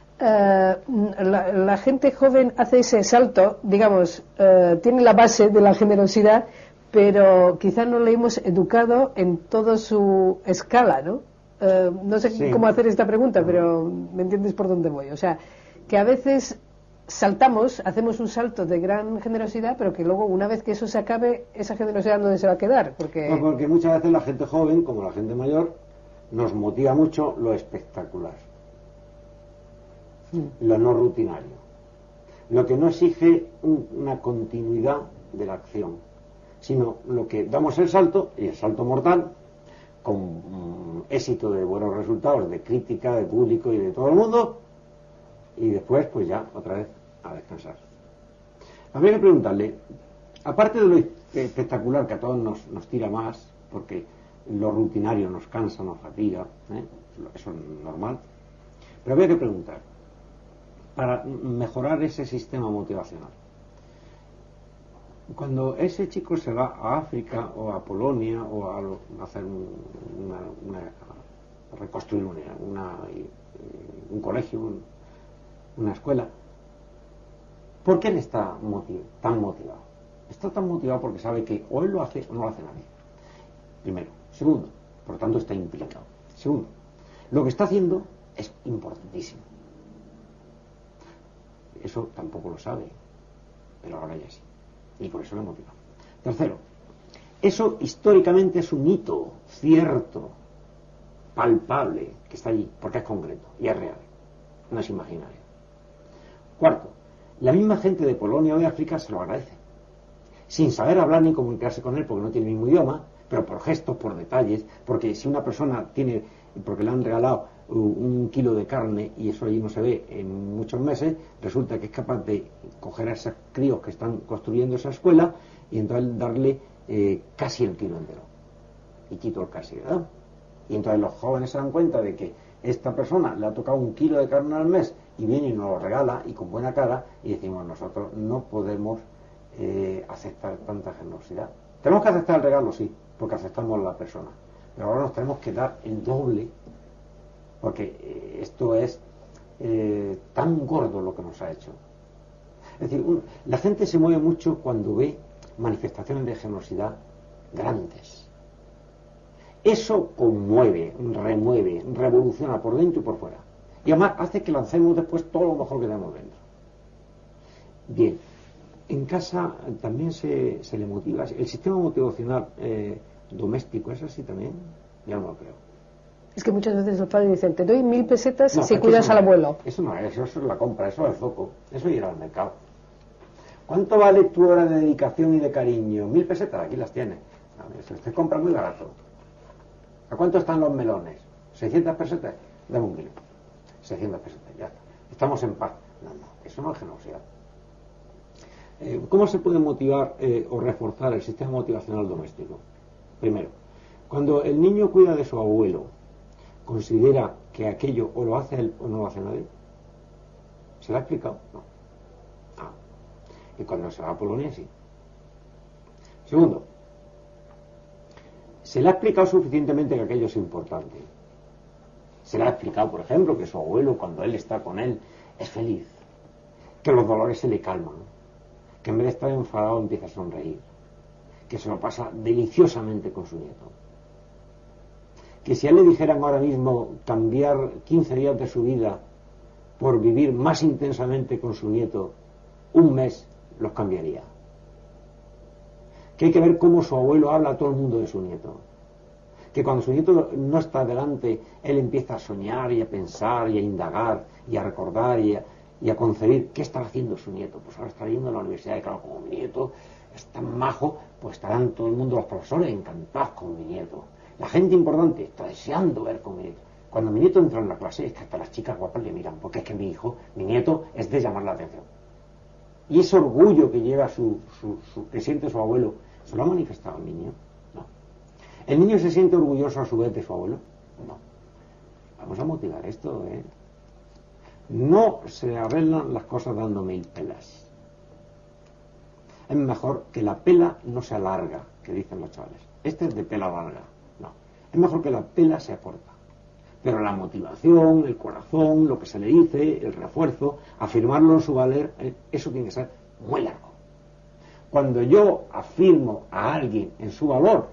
La gente joven hace ese salto, digamos, tiene la base de la generosidad, pero quizá no le hemos educado en toda su escala, ¿no? No sé cómo hacer esta pregunta, pero me entiendes por dónde voy. O sea, que a veces saltamos, hacemos un salto de gran generosidad, pero que luego, una vez que eso se acabe, esa generosidad ¿dónde se va a quedar?
Porque muchas veces la gente joven, como la gente mayor, nos motiva mucho lo espectacular, lo no rutinario, lo que no exige una continuidad de la acción, sino lo que damos el salto, y el salto mortal, con éxito de buenos resultados, de crítica, de público y de todo el mundo, y después pues ya otra vez a descansar. Habría que preguntarle, aparte de lo espectacular que a todos nos tira más, porque lo rutinario nos cansa, nos fatiga, eso es normal. Pero había que preguntar, para mejorar ese sistema motivacional, cuando ese chico se va a África o a Polonia o a hacer reconstruir un colegio, una escuela, ¿por qué él está tan motivado? Está tan motivado porque sabe que o él lo hace o no lo hace nadie. Primero. Segundo, por lo tanto está implicado. Segundo, lo que está haciendo es importantísimo. Eso tampoco lo sabe, pero ahora ya sí. Y por eso le motiva. Tercero, eso históricamente es un hito cierto, palpable, que está allí, porque es concreto y es real, no es imaginario. Cuarto, la misma gente de Polonia o de África se lo agradece, sin saber hablar ni comunicarse con él porque no tiene el mismo idioma, pero por gestos, por detalles, porque si una persona tiene, porque le han regalado un kilo de carne y eso allí no se ve en muchos meses, resulta que es capaz de coger a esos críos que están construyendo esa escuela y entonces darle casi el kilo entero. Y quito el casi, ¿verdad? Y entonces los jóvenes se dan cuenta de que esta persona le ha tocado un kilo de carne al mes y viene y nos lo regala y con buena cara, y decimos nosotros no podemos aceptar tanta generosidad. Tenemos que aceptar el regalo, sí, porque aceptamos a la persona, pero ahora nos tenemos que dar el doble, porque esto es tan gordo lo que nos ha hecho. Es decir, la gente se mueve mucho cuando ve manifestaciones de generosidad grandes. Eso conmueve, remueve, revoluciona por dentro y por fuera. Y además hace que lancemos después todo lo mejor que tenemos dentro. Bien, en casa también se le motiva. El sistema motivacional doméstico es así también. Ya no lo creo.
Es que muchas veces los padres dicen, te doy 1000 pesetas
No,
si cuidas al abuelo.
Eso no es, eso es la compra, eso es el foco, eso es ir al mercado. ¿Cuánto vale tu hora de dedicación y de cariño? 1000 pesetas, aquí las tiene. Usted compra muy barato. ¿A cuánto están los melones? ¿600 pesetas? Dame un kilo. 600 pesetas, ya está. Estamos en paz. No, eso no es generosidad. ¿Cómo se puede motivar o reforzar el sistema motivacional doméstico? Primero, cuando el niño cuida de su abuelo, ¿considera que aquello o lo hace él o no lo hace nadie? ¿Se lo ha explicado? No. Y cuando se va a Polonia, sí. Segundo, ¿se le ha explicado suficientemente que aquello es importante? Se le ha explicado, por ejemplo, que su abuelo, cuando él está con él, es feliz, que los dolores se le calman, que en vez de estar enfadado empieza a sonreír, que se lo pasa deliciosamente con su nieto, que si a él le dijeran ahora mismo cambiar 15 días de su vida por vivir más intensamente con su nieto, un mes los cambiaría. Que hay que ver cómo su abuelo habla a todo el mundo de su nieto, que cuando su nieto no está delante, él empieza a soñar y a pensar y a indagar y a recordar y a concebir qué estará haciendo su nieto. Pues ahora está yendo a la universidad y claro, como mi nieto es tan majo, pues estarán todo el mundo, los profesores, encantados con mi nieto. La gente importante está deseando ver con mi nieto. Cuando mi nieto entra en la clase, es que hasta las chicas guapas le miran, porque es que mi nieto es de llamar la atención. Y ese orgullo que lleva que siente su abuelo, ¿se lo ha manifestado el niño? No. ¿El niño se siente orgulloso a su vez de su abuelo? No. Vamos a motivar esto, ¿eh? No se arreglan las cosas dando 1000 pelas. Es mejor que la pela no sea larga, que dicen los chavales. Este es de pela larga. No. Es mejor que la pela sea corta. Pero la motivación, el corazón, lo que se le dice, el refuerzo, afirmarlo en su valer, eso tiene que ser muy largo. Cuando yo afirmo a alguien en su valor,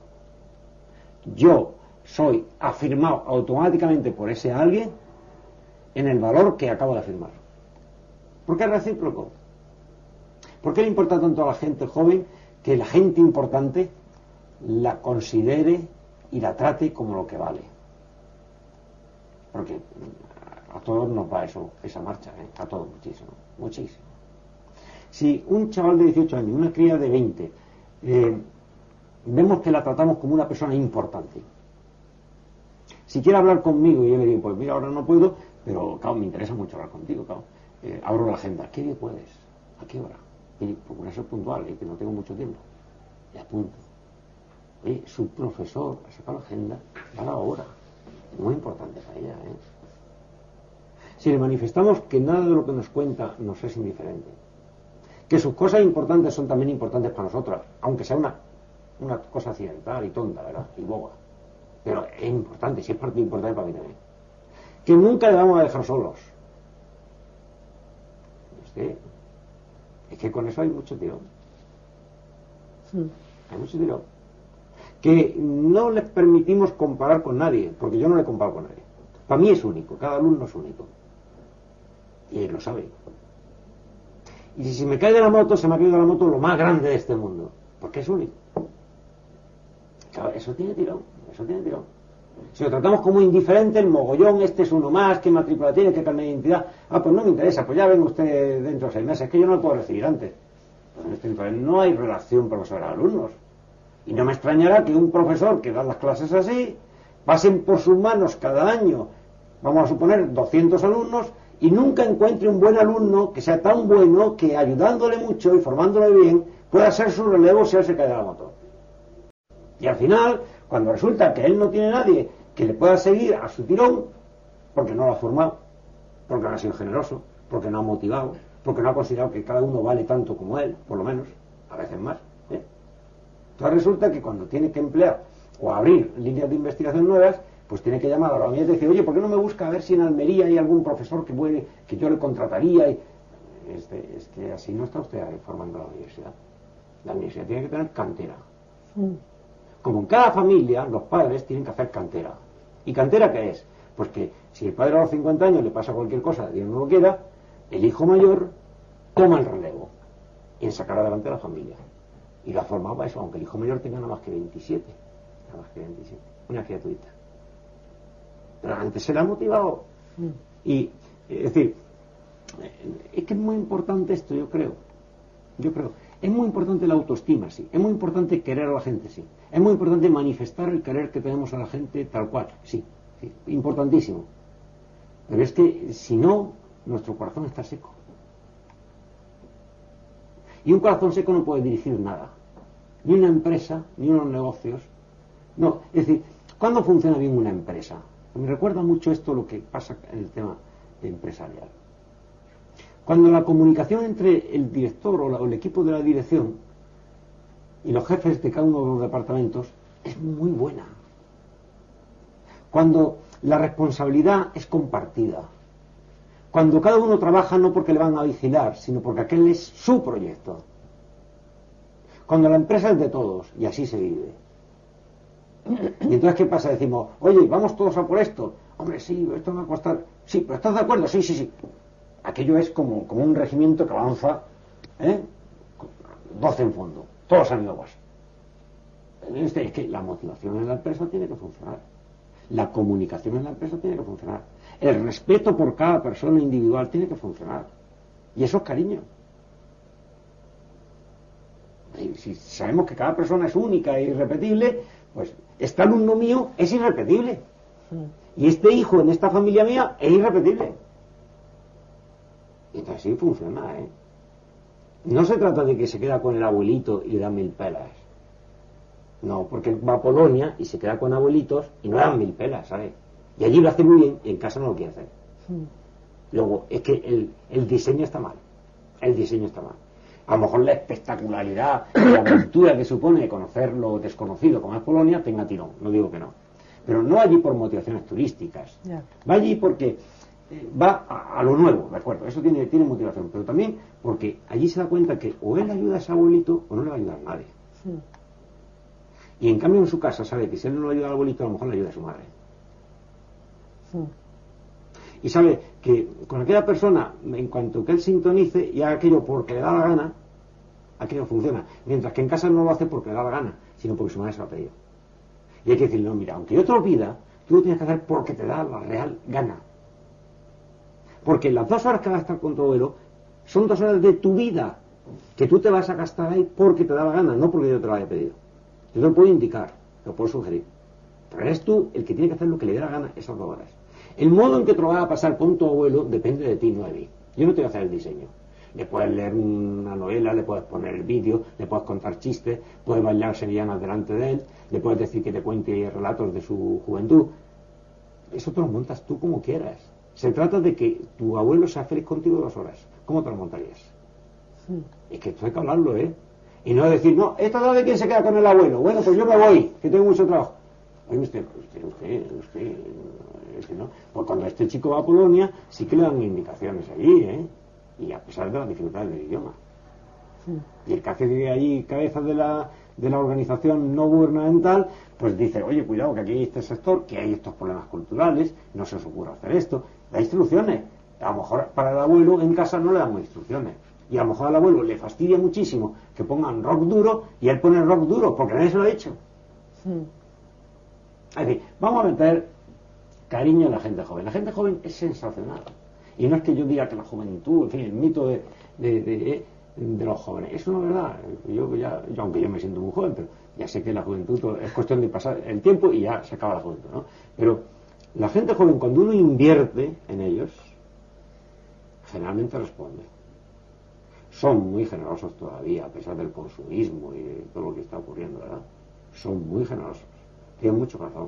yo soy afirmado automáticamente por ese alguien en el valor que acabo de afirmar. ¿Por qué es recíproco? ¿Por qué le importa tanto a la gente joven que la gente importante la considere y la trate como lo que vale? Porque a todos nos va esa marcha, a todos muchísimo, muchísimo. Si un chaval de 18 años, una cría de 20, vemos que la tratamos como una persona importante, si quiere hablar conmigo y yo le digo, pues mira, ahora no puedo, pero claro, me interesa mucho hablar contigo, claro, abro la agenda, ¿qué día puedes? ¿A qué hora? Y procura ser puntual, que no tengo mucho tiempo, y apunto. Su profesor ha sacado la agenda cada hora. Muy importante para ella, Si le manifestamos que nada de lo que nos cuenta nos es indiferente, que sus cosas importantes son también importantes para nosotras, aunque sea una cosa accidental y tonta, ¿verdad? Y boba. Pero es importante, si es parte importante para mí también. Que nunca le vamos a dejar solos. Es que con eso hay mucho tirón. Hay mucho tirón. Que no les permitimos comparar con nadie, porque yo no le comparo con nadie. Para mí es único, cada alumno es único. Y él lo sabe. Y si se me cae de la moto, se me ha caído de la moto lo más grande de este mundo, porque es único. Claro, eso tiene tirón, eso tiene tirón. Si lo tratamos como indiferente, el mogollón, este es uno más, qué matrícula tiene, qué carnet de identidad, pues no me interesa, pues ya venga usted dentro de 6 meses, que yo no lo puedo recibir antes. Pues en este país no hay relación profesor-alumnos. Y no me extrañará que un profesor que da las clases así, pasen por sus manos cada año, vamos a suponer 200 alumnos, y nunca encuentre un buen alumno que sea tan bueno que ayudándole mucho y formándole bien pueda ser su relevo si él se cae de la moto. Y al final, cuando resulta que él no tiene nadie que le pueda seguir a su tirón, porque no lo ha formado, porque no ha sido generoso, porque no ha motivado, porque no ha considerado que cada uno vale tanto como él, por lo menos, a veces más. Entonces resulta que cuando tiene que emplear o abrir líneas de investigación nuevas, pues tiene que llamar a la unidad y decir, oye, ¿por qué no me busca a ver si en Almería hay algún profesor que yo le contrataría? Es que así no está usted formando la universidad. La universidad tiene que tener cantera. Como en cada familia, los padres tienen que hacer cantera. ¿Y cantera qué es? Pues que si el padre a los 50 años le pasa cualquier cosa, Dios no lo quiera, el hijo mayor toma el relevo en sacar adelante a la familia. Y la formaba para eso, aunque el hijo mayor tenga nada más que 27. Nada más que 27. Una criaturita. Pero antes se le ha motivado. Y, es decir, es que es muy importante esto, yo creo. Es muy importante la autoestima, sí. Es muy importante querer a la gente, sí. Es muy importante manifestar el querer que tenemos a la gente tal cual, sí. Importantísimo. Pero es que, si no, nuestro corazón está seco. Y un corazón seco no puede dirigir nada. Ni una empresa, ni unos negocios. No, es decir, ¿cuándo funciona bien una empresa? Me recuerda mucho esto lo que pasa en el tema empresarial. Cuando la comunicación entre el director o el equipo de la dirección y los jefes de cada uno de los departamentos es muy buena. Cuando la responsabilidad es compartida. Cuando cada uno trabaja no porque le van a vigilar, sino porque aquel es su proyecto. Cuando la empresa es de todos, y así se vive. Y entonces, ¿qué pasa? Decimos, oye, vamos todos a por esto. Hombre, sí, esto me va a costar. Sí, pero ¿estás de acuerdo? Sí. Aquello es como un regimiento que avanza, 12 en fondo. Todos han ido a paso. Es que la motivación en la empresa tiene que funcionar. La comunicación en la empresa tiene que funcionar. El respeto por cada persona individual tiene que funcionar. Y eso es cariño. Y si sabemos que cada persona es única e irrepetible, pues este alumno mío es irrepetible. Y este hijo en esta familia mía es irrepetible. Y entonces sí funciona, No se trata de que se queda con el abuelito y le dan 1000 pelas. No, porque va a Polonia y se queda con abuelitos y no le dan 1000 pelas, ¿sabes? Y allí lo hace muy bien y en casa no lo quiere hacer. Luego, es que el diseño está mal. El diseño está mal. A lo mejor la espectacularidad, la aventura que supone conocer lo desconocido como es Polonia, tenga tirón, no digo que no. Pero no allí por motivaciones turísticas. Yeah. Va allí porque va a lo nuevo, ¿de acuerdo? Eso tiene motivación, pero también porque allí se da cuenta que o él ayuda a ese abuelito o no le va a ayudar a nadie. Y en cambio en su casa sabe que si él no le ayuda al abuelito, a lo mejor le ayuda a su madre. Y sabe que con aquella persona, en cuanto que él sintonice y haga aquello porque le da la gana, aquello funciona. Mientras que en casa no lo hace porque le da la gana, sino porque su madre se lo ha pedido. Y hay que decirle, no, mira, aunque yo te lo pida, tú lo tienes que hacer porque te da la real gana. Porque las 2 horas que vas a estar con tu abuelo son 2 horas de tu vida que tú te vas a gastar ahí porque te da la gana, no porque yo te lo haya pedido. Yo te lo puedo indicar, te lo puedo sugerir. Pero eres tú el que tiene que hacer lo que le dé la gana esas 2 horas. El modo en que te lo vas a pasar con tu abuelo depende de ti, no de mí. Yo no te voy a hacer el diseño. Le puedes leer una novela, le puedes poner el vídeo, le puedes contar chistes, puedes bailar sevillanas delante de él, le puedes decir que te cuente relatos de su juventud. Eso te lo montas tú como quieras. Se trata de que tu abuelo sea feliz contigo 2 horas. ¿Cómo te lo montarías? Es que esto hay que hablarlo, ¿eh? Y no decir, no, ¿esta de quién se queda con el abuelo? Bueno, pues yo me voy, que tengo mucho trabajo. Oye, usted, ¿no? Pues cuando este chico va a Polonia, sí que le dan indicaciones allí, ¿eh? Y a pesar de las dificultades del idioma. Y el que hace allí cabeza de la organización no gubernamental, pues dice, oye, cuidado, que aquí hay este sector, que hay estos problemas culturales, no se os ocurra hacer esto. Da instrucciones. A lo mejor para el abuelo en casa no le damos instrucciones. Y a lo mejor al abuelo le fastidia muchísimo que pongan rock duro y él pone rock duro porque nadie se lo ha dicho. Es decir, vamos a meter cariño en la gente joven. La gente joven es sensacional. Y no es que yo diga que la juventud, en fin, el mito de los jóvenes. Eso no es verdad. Yo, aunque yo me siento muy joven, pero ya sé que la juventud es cuestión de pasar el tiempo y ya se acaba la juventud, ¿no? Pero la gente joven, cuando uno invierte en ellos, generalmente responde. Son muy generosos todavía, a pesar del consumismo y de todo lo que está ocurriendo, ¿verdad? Son muy generosos. Tienen mucho corazón.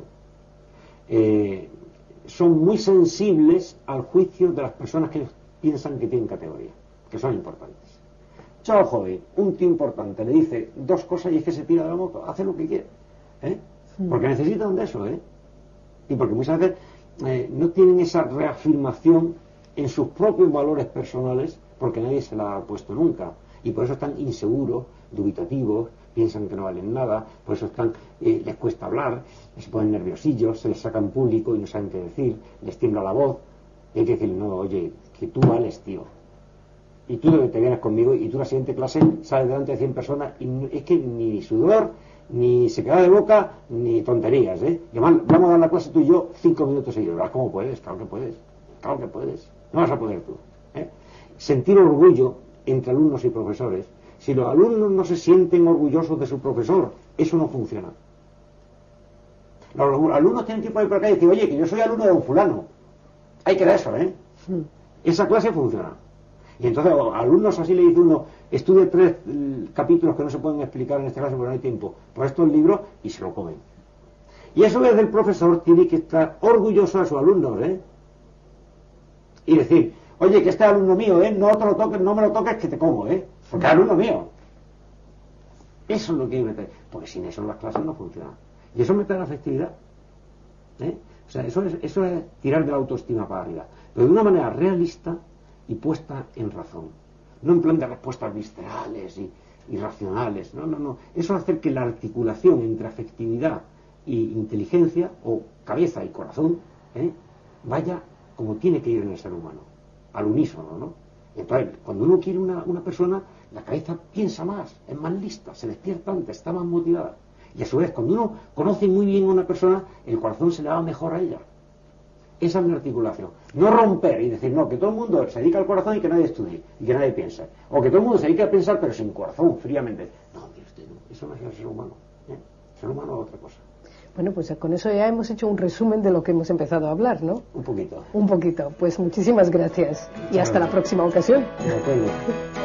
Son muy sensibles al juicio de las personas que piensan que tienen categoría, que son importantes. Chao joven, un tío importante le dice 2 cosas y es que se tira de la moto, hace lo que quiere, ¿eh? Porque necesitan de eso, ¿eh? Y porque muchas veces no tienen esa reafirmación en sus propios valores personales porque nadie se la ha puesto nunca y por eso están inseguros, dubitativos, piensan que no valen nada, por eso les cuesta hablar, se ponen nerviosillos, se les saca en público y no saben qué decir, les tiembla la voz y hay que decirle, no, oye, que tú vales, tío, y tú te vienes conmigo y tú la siguiente clase sales delante de 100 personas y es que ni sudor, ni se queda de boca, ni tonterías, ¿eh? Y vamos a dar la clase tú y yo 5 minutos seguidos. ¿Verdad cómo puedes? Claro que puedes, claro que puedes, no vas a poder tú, ¿eh? Sentir orgullo entre alumnos y profesores. Si los alumnos no se sienten orgullosos de su profesor, eso no funciona. Los alumnos tienen que ir por ahí por acá y decir, oye, que yo soy alumno de un fulano. Hay que dar eso, ¿eh? Esa clase funciona. Y entonces a alumnos así le dice uno, estudie 3 capítulos que no se pueden explicar en esta clase porque no hay tiempo, por estos libros, y se lo comen. Y eso desde el profesor tiene que estar orgulloso de sus alumnos, ¿eh? Y decir, oye, que este es alumno mío, ¿eh? No te lo toques, no me lo toques, que te como, ¿eh? Porque es alumno mío. Eso es lo que hay que meter, porque sin eso las clases no funcionan. Y eso mete la afectividad, ¿eh? O sea, eso es tirar de la autoestima para arriba, pero de una manera realista y puesta en razón, no en plan de respuestas viscerales y racionales, no, eso es hacer que la articulación entre afectividad y inteligencia, o cabeza y corazón, vaya como tiene que ir en el ser humano, al unísono, ¿no? Y entonces, cuando uno quiere una persona, la cabeza piensa más, es más lista, se despierta antes, está más motivada, y a su vez, cuando uno conoce muy bien a una persona, el corazón se le va mejor a ella. Esa es la articulación. No romper y decir, no, que todo el mundo se dedica al corazón y que nadie estudie, y que nadie piense. O que todo el mundo se dedique a pensar, pero sin corazón, fríamente. No, mire usted, no, eso no es el ser humano. El ser humano es otra cosa.
Bueno, pues con eso ya hemos hecho un resumen de lo que hemos empezado a hablar, ¿no?
Un poquito.
Un poquito. Pues muchísimas gracias. Y hasta la próxima ocasión.
De acuerdo.